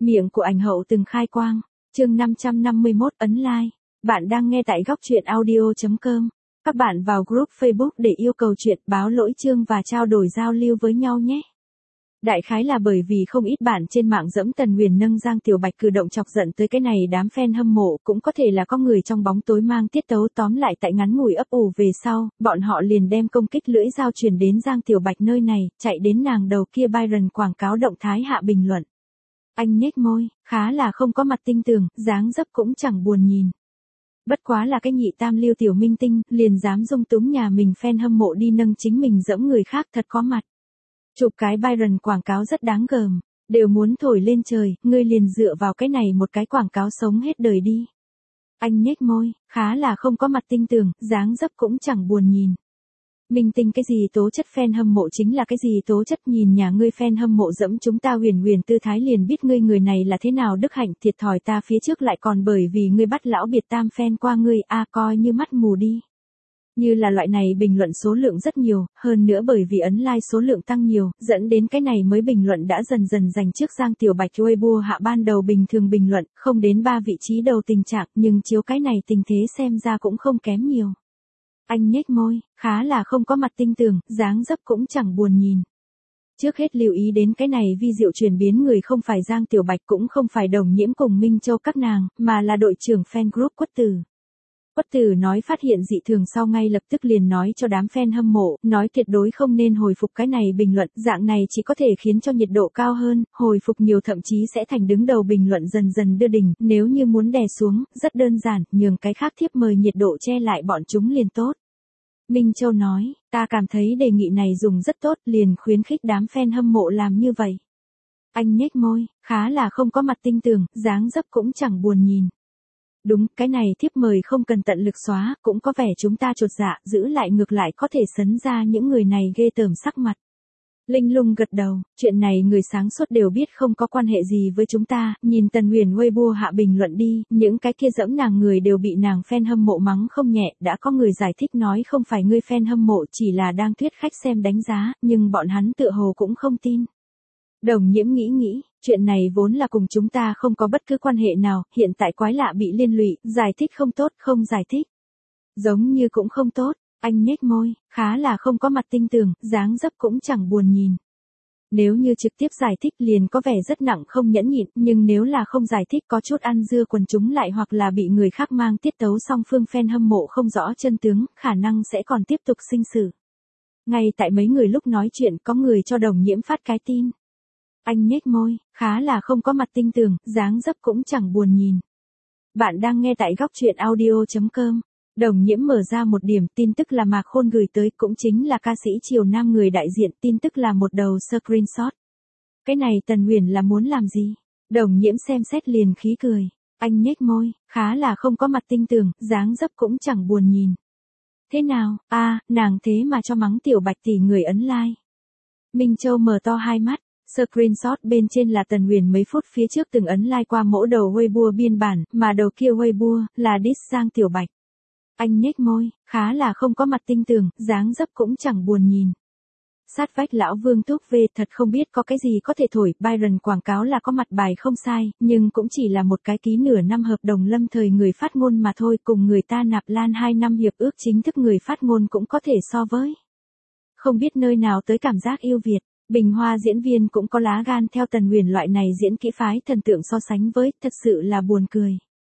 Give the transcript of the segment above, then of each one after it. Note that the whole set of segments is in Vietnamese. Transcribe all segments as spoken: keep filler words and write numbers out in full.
Miệng của ảnh hậu từng khai quang. Chương năm trăm năm mươi mốt ấn like. Bạn đang nghe tại góc truyện audio chấm com. Các bạn vào group Facebook để yêu cầu chuyện, báo lỗi chương và trao đổi giao lưu với nhau nhé. Đại khái là bởi vì không ít bạn trên mạng giẫm Tần Huyền nâng Giang Tiểu Bạch cử động chọc giận tới cái này đám fan hâm mộ, cũng có thể là có người trong bóng tối mang tiết tấu, tóm lại tại ngắn ngủi ấp ủ về sau, bọn họ liền đem công kích lưỡi dao truyền đến Giang Tiểu Bạch nơi này, chạy đến nàng đầu kia Byron quảng cáo động thái hạ bình luận. Anh nhếch môi, khá là không có mặt tinh tường, dáng dấp cũng chẳng buồn nhìn. Bất quá là cái nhị tam lưu tiểu minh tinh, liền dám dung túng nhà mình fan hâm mộ đi nâng chính mình giẫm người khác, thật có mặt. Chụp cái Byron quảng cáo rất đáng gờm, đều muốn thổi lên trời, ngươi liền dựa vào cái này một cái quảng cáo sống hết đời đi. Anh nhếch môi, khá là không có mặt tinh tường, dáng dấp cũng chẳng buồn nhìn. Minh tinh cái gì tố chất fan hâm mộ chính là cái gì tố chất, nhìn nhà ngươi fan hâm mộ dẫm chúng ta huyền huyền tư thái liền biết ngươi người này là thế nào đức hạnh, thiệt thòi ta phía trước lại còn bởi vì ngươi bắt lão biệt tam fan qua ngươi, a à, coi như mắt mù đi. Như là loại này bình luận số lượng rất nhiều, hơn nữa bởi vì ấn like số lượng tăng nhiều, dẫn đến cái này mới bình luận đã dần dần giành trước Giang Tiểu Bạch. Weibo hạ ban đầu bình thường bình luận, không đến ba vị trí đầu tình trạng, nhưng chiếu cái này tình thế xem ra cũng không kém nhiều. Anh nhếch môi, khá là không có mặt tinh tường, dáng dấp cũng chẳng buồn nhìn. Trước hết lưu ý đến cái này vi diệu chuyển biến người không phải Giang Tiểu Bạch, cũng không phải Đồng Nhiễm cùng Minh Châu các nàng, mà là đội trưởng fan group Quất Tử. Quất Tử nói phát hiện dị thường sau ngay lập tức liền nói cho đám fan hâm mộ, nói tuyệt đối không nên hồi phục cái này bình luận, dạng này chỉ có thể khiến cho nhiệt độ cao hơn, hồi phục nhiều thậm chí sẽ thành đứng đầu bình luận dần dần đưa đỉnh, nếu như muốn đè xuống, rất đơn giản, nhường cái khác thiếp mời nhiệt độ che lại bọn chúng liền tốt. Minh Châu nói, ta cảm thấy đề nghị này dùng rất tốt, liền khuyến khích đám fan hâm mộ làm như vậy. Anh nhếch môi, khá là không có mặt tinh tường, dáng dấp cũng chẳng buồn nhìn. Đúng, cái này thiếp mời không cần tận lực xóa, cũng có vẻ chúng ta chột dạ, giữ lại ngược lại có thể sấn ra những người này ghê tởm sắc mặt. Linh Lung gật đầu, chuyện này người sáng suốt đều biết không có quan hệ gì với chúng ta, nhìn Tần Huyền Weibo hạ bình luận đi, những cái kia dẫm nàng người đều bị nàng fan hâm mộ mắng không nhẹ, đã có người giải thích nói không phải ngươi fan hâm mộ chỉ là đang thuyết khách xem đánh giá, nhưng bọn hắn tựa hồ cũng không tin. Đồng Nhiễm nghĩ nghĩ, chuyện này vốn là cùng chúng ta không có bất cứ quan hệ nào, hiện tại quái lạ bị liên lụy, giải thích không tốt, không giải thích. Giống như cũng không tốt. Anh nhếch môi, khá là không có mặt tinh tường, dáng dấp cũng chẳng buồn nhìn. Nếu như trực tiếp giải thích liền có vẻ rất nặng không nhẫn nhịn, nhưng nếu là không giải thích có chút ăn dưa quần chúng lại hoặc là bị người khác mang tiết tấu song phương fan hâm mộ không rõ chân tướng, khả năng sẽ còn tiếp tục sinh sự. Ngay tại mấy người lúc nói chuyện có người cho Đồng Nhiễm phát cái tin. Anh nhếch môi, khá là không có mặt tinh tường, dáng dấp cũng chẳng buồn nhìn. Bạn đang nghe tại góc truyện audio chấm com. Đồng Nhiễm mở ra một điểm, tin tức là Mạc Khôn gửi tới, cũng chính là ca sĩ Triều Nam người đại diện, tin tức là một đầu screenshot. Cái này Tần Huyền là muốn làm gì? Đồng Nhiễm xem xét liền khí cười. Anh nhếch môi, khá là không có mặt tinh tường, dáng dấp cũng chẳng buồn nhìn. Thế nào, a à, nàng thế mà cho mắng Tiểu Bạch tỷ người ấn like. Minh Châu mở to hai mắt. Screenshot bên trên là Tần Huyền mấy phút phía trước từng ấn like qua mẫu đầu Weibo biên bản, mà đầu kia Weibo là diss Giang Tiểu Bạch. Anh nhếch môi, khá là không có mặt tinh tường, dáng dấp cũng chẳng buồn nhìn. Sát vách lão Vương Túc về thật không biết có cái gì có thể thổi, Byron quảng cáo là có mặt bài không sai, nhưng cũng chỉ là một cái ký nửa năm hợp đồng lâm thời người phát ngôn mà thôi, cùng người ta nạp lan hai năm hiệp ước chính thức người phát ngôn cũng có thể so với. Không biết nơi nào tới cảm giác yêu Việt. Bình Hoa diễn viên cũng có lá gan theo Tần Huyền loại này diễn kỹ phái thần tượng so sánh với, thật sự là buồn cười.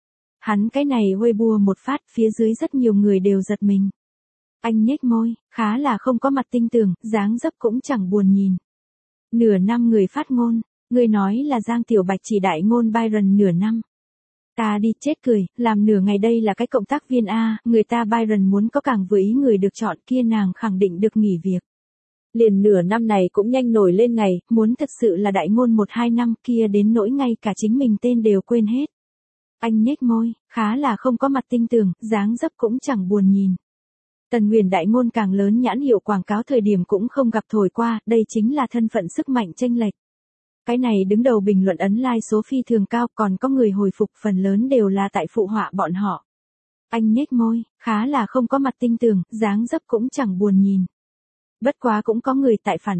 Hắn cái này Weibo một phát, phía dưới rất nhiều người đều giật mình. Anh nhếch môi, khá là không có mặt tinh tường, dáng dấp cũng chẳng buồn nhìn. Nửa năm người phát ngôn, người nói là Giang Tiểu Bạch chỉ đại ngôn Byron nửa năm. Ta đi chết cười, làm nửa ngày đây là cái cộng tác viên A, người ta Byron muốn có càng vừa ý người được chọn kia nàng khẳng định được nghỉ việc. Liền nửa năm này cũng nhanh nổi lên ngày, muốn thật sự là đại ngôn một hai năm kia đến nỗi ngay cả chính mình tên đều quên hết. Anh nhếch môi, khá là không có mặt tinh tường, dáng dấp cũng chẳng buồn nhìn. Tần Huyền đại ngôn càng lớn nhãn hiệu quảng cáo thời điểm cũng không gặp thổi qua, đây chính là thân phận sức mạnh chênh lệch. Cái này đứng đầu bình luận ấn like số phi thường cao, còn có người hồi phục phần lớn đều là tại phụ họa bọn họ. Anh nhếch môi, khá là không có mặt tinh tường, dáng dấp cũng chẳng buồn nhìn. Bất quá cũng có người tại phản bác,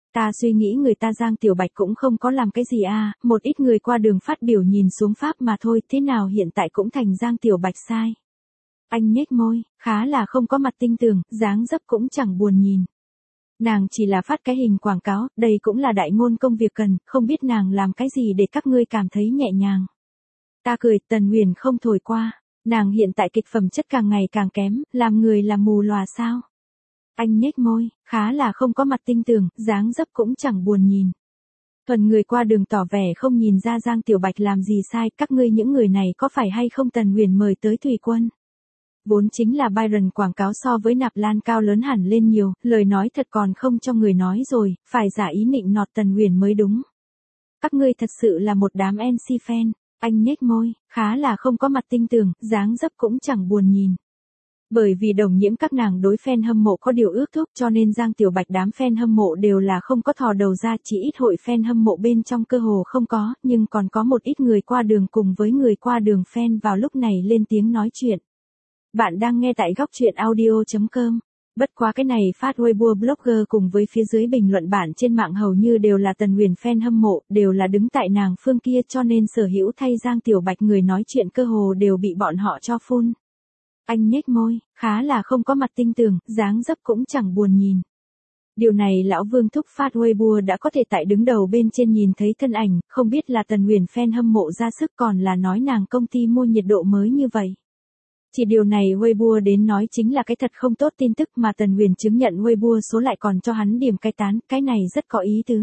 Ta suy nghĩ người ta Giang Tiểu Bạch cũng không có làm cái gì à, một ít người qua đường phát biểu nhìn xuống Pháp mà thôi, thế nào hiện tại cũng thành Giang Tiểu Bạch sai. Anh nhếch môi, khá là không có mặt tinh tường, dáng dấp cũng chẳng buồn nhìn. Nàng chỉ là phát cái hình quảng cáo, đây cũng là đại ngôn công việc cần, không biết nàng làm cái gì để các ngươi cảm thấy nhẹ nhàng. Ta cười, Tần Huyền không thổi qua, nàng hiện tại kịch phẩm chất càng ngày càng kém, làm người là mù lòa sao. Anh nhếch môi, khá là không có mặt tinh tường, dáng dấp cũng chẳng buồn nhìn. Thuần người qua đường tỏ vẻ không nhìn ra Giang Tiểu Bạch làm gì sai, các ngươi những người này có phải hay không Tần Huyền mời tới tùy quân. Vốn chính là Byron quảng cáo so với Nạp Lan cao lớn hẳn lên nhiều, lời nói thật còn không cho người nói rồi, phải giả ý nịnh nọt Tần Huyền mới đúng. Các ngươi thật sự là một đám en xê fan, anh nhếch môi, khá là không có mặt tinh tường, dáng dấp cũng chẳng buồn nhìn. Bởi vì đồng nhiễm các nàng đối fan hâm mộ có điều ước thúc cho nên Giang Tiểu Bạch đám fan hâm mộ đều là không có thò đầu ra, chỉ ít hội fan hâm mộ bên trong cơ hồ không có, nhưng còn có một ít người qua đường cùng với người qua đường fan vào lúc này lên tiếng nói chuyện. Bạn đang nghe tại góc truyện audio chấm com. Bất quá cái này phát Weibo blogger cùng với phía dưới bình luận bản trên mạng hầu như đều là Tần Huyền fan hâm mộ, đều là đứng tại nàng phương kia cho nên sở hữu thay Giang Tiểu Bạch người nói chuyện cơ hồ đều bị bọn họ cho phun. Anh nhếch môi, khá là không có mặt tinh tường, dáng dấp cũng chẳng buồn nhìn. Điều này lão Vương thúc phát Weibo đã có thể tại đứng đầu bên trên nhìn thấy thân ảnh, không biết là Tần Huyền fan hâm mộ ra sức còn là nói nàng công ty mua nhiệt độ mới như vậy. Chỉ điều này Weibo đến nói chính là cái thật không tốt tin tức mà Tần Huyền chứng nhận Weibo số lại còn cho hắn điểm cai tán, cái này rất có ý tứ.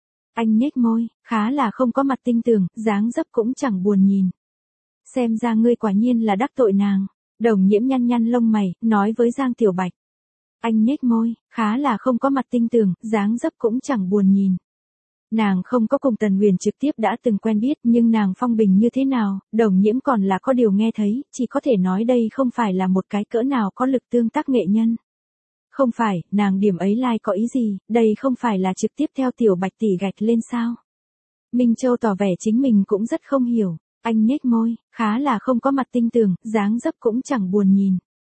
Anh nhếch môi, khá là không có mặt tinh tường, dáng dấp cũng chẳng buồn nhìn. Xem ra ngươi quả nhiên là đắc tội nàng. Đồng nhiễm nhăn nhăn lông mày, nói với Giang Tiểu Bạch. Anh nhếch môi, khá là không có mặt tinh tường, dáng dấp cũng chẳng buồn nhìn. Nàng không có cùng Tần Huyền trực tiếp đã từng quen biết nhưng nàng phong bình như thế nào, đồng nhiễm còn là có điều nghe thấy, chỉ có thể nói đây không phải là một cái cỡ nào có lực tương tác nghệ nhân. Không phải, nàng điểm ấy like có ý gì, đây không phải là trực tiếp theo Tiểu Bạch tỷ gạch lên sao. Minh Châu tỏ vẻ chính mình cũng rất không hiểu. Anh nhếch môi, khá là không có mặt tinh tường, dáng dấp cũng chẳng buồn nhìn.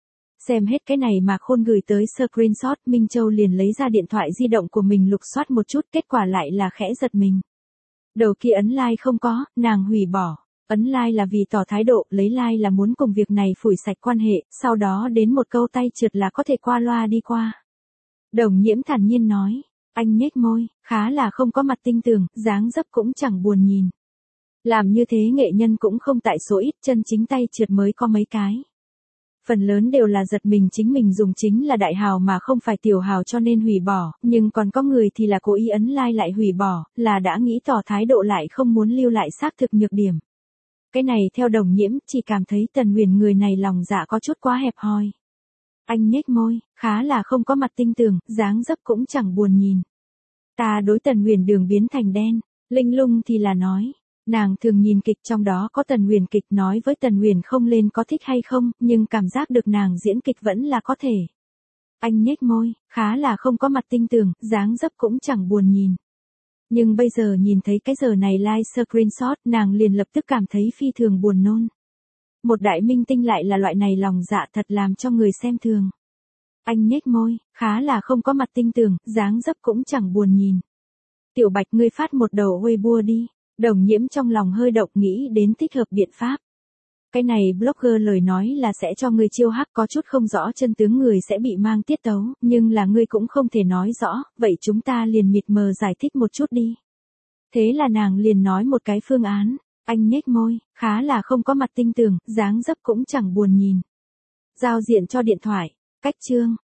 Xem hết cái này mà Khôn gửi tới screenshot, Minh Châu liền lấy ra điện thoại di động của mình lục soát một chút, kết quả lại là khẽ giật mình. Đầu kia ấn like không có, nàng hủy bỏ. Ấn like là vì tỏ thái độ, lấy like là muốn cùng việc này phủi sạch quan hệ, sau đó đến một câu tay trượt là có thể qua loa đi qua. Đồng nhiễm thản nhiên nói, anh nhếch môi, khá là không có mặt tinh tường, dáng dấp cũng chẳng buồn nhìn. Làm như thế nghệ nhân cũng không tại số ít, chân chính tay trượt mới có mấy cái. Phần lớn đều là giật mình chính mình dùng chính là đại hào mà không phải tiểu hào cho nên hủy bỏ, nhưng còn có người thì là cố ý ấn like lại hủy bỏ, là đã nghĩ tỏ thái độ lại không muốn lưu lại xác thực nhược điểm. Cái này theo đồng nhiễm, chỉ cảm thấy Tần Huyền người này lòng dạ có chút quá hẹp hòi. Anh nhếch môi, khá là không có mặt tinh tường, dáng dấp cũng chẳng buồn nhìn. Ta đối Tần Huyền đường biến thành đen, Linh Lung thì là nói. Nàng thường nhìn kịch trong đó có Tần Huyền kịch nói với Tần Huyền không lên có thích hay không, nhưng cảm giác được nàng diễn kịch vẫn là có thể. Anh nhếch môi, khá là không có mặt tinh tường, dáng dấp cũng chẳng buồn nhìn. Nhưng bây giờ nhìn thấy cái giờ này live screenshot nàng liền lập tức cảm thấy phi thường buồn nôn. Một đại minh tinh lại là loại này lòng dạ thật làm cho người xem thường. Anh nhếch môi, khá là không có mặt tinh tường, dáng dấp cũng chẳng buồn nhìn. Tiểu Bạch ngươi phát một đầu Weibo đi. Đồng nhiễm trong lòng hơi động nghĩ đến thích hợp biện pháp. Cái này blogger lời nói là sẽ cho ngươi chiêu hắc có chút không rõ chân tướng người sẽ bị mang tiết tấu, nhưng là ngươi cũng không thể nói rõ, vậy chúng ta liền mịt mờ giải thích một chút đi. Thế là nàng liền nói một cái phương án, anh nhếch môi, khá là không có mặt tinh tường, dáng dấp cũng chẳng buồn nhìn. Giao diện cho điện thoại, cách chương,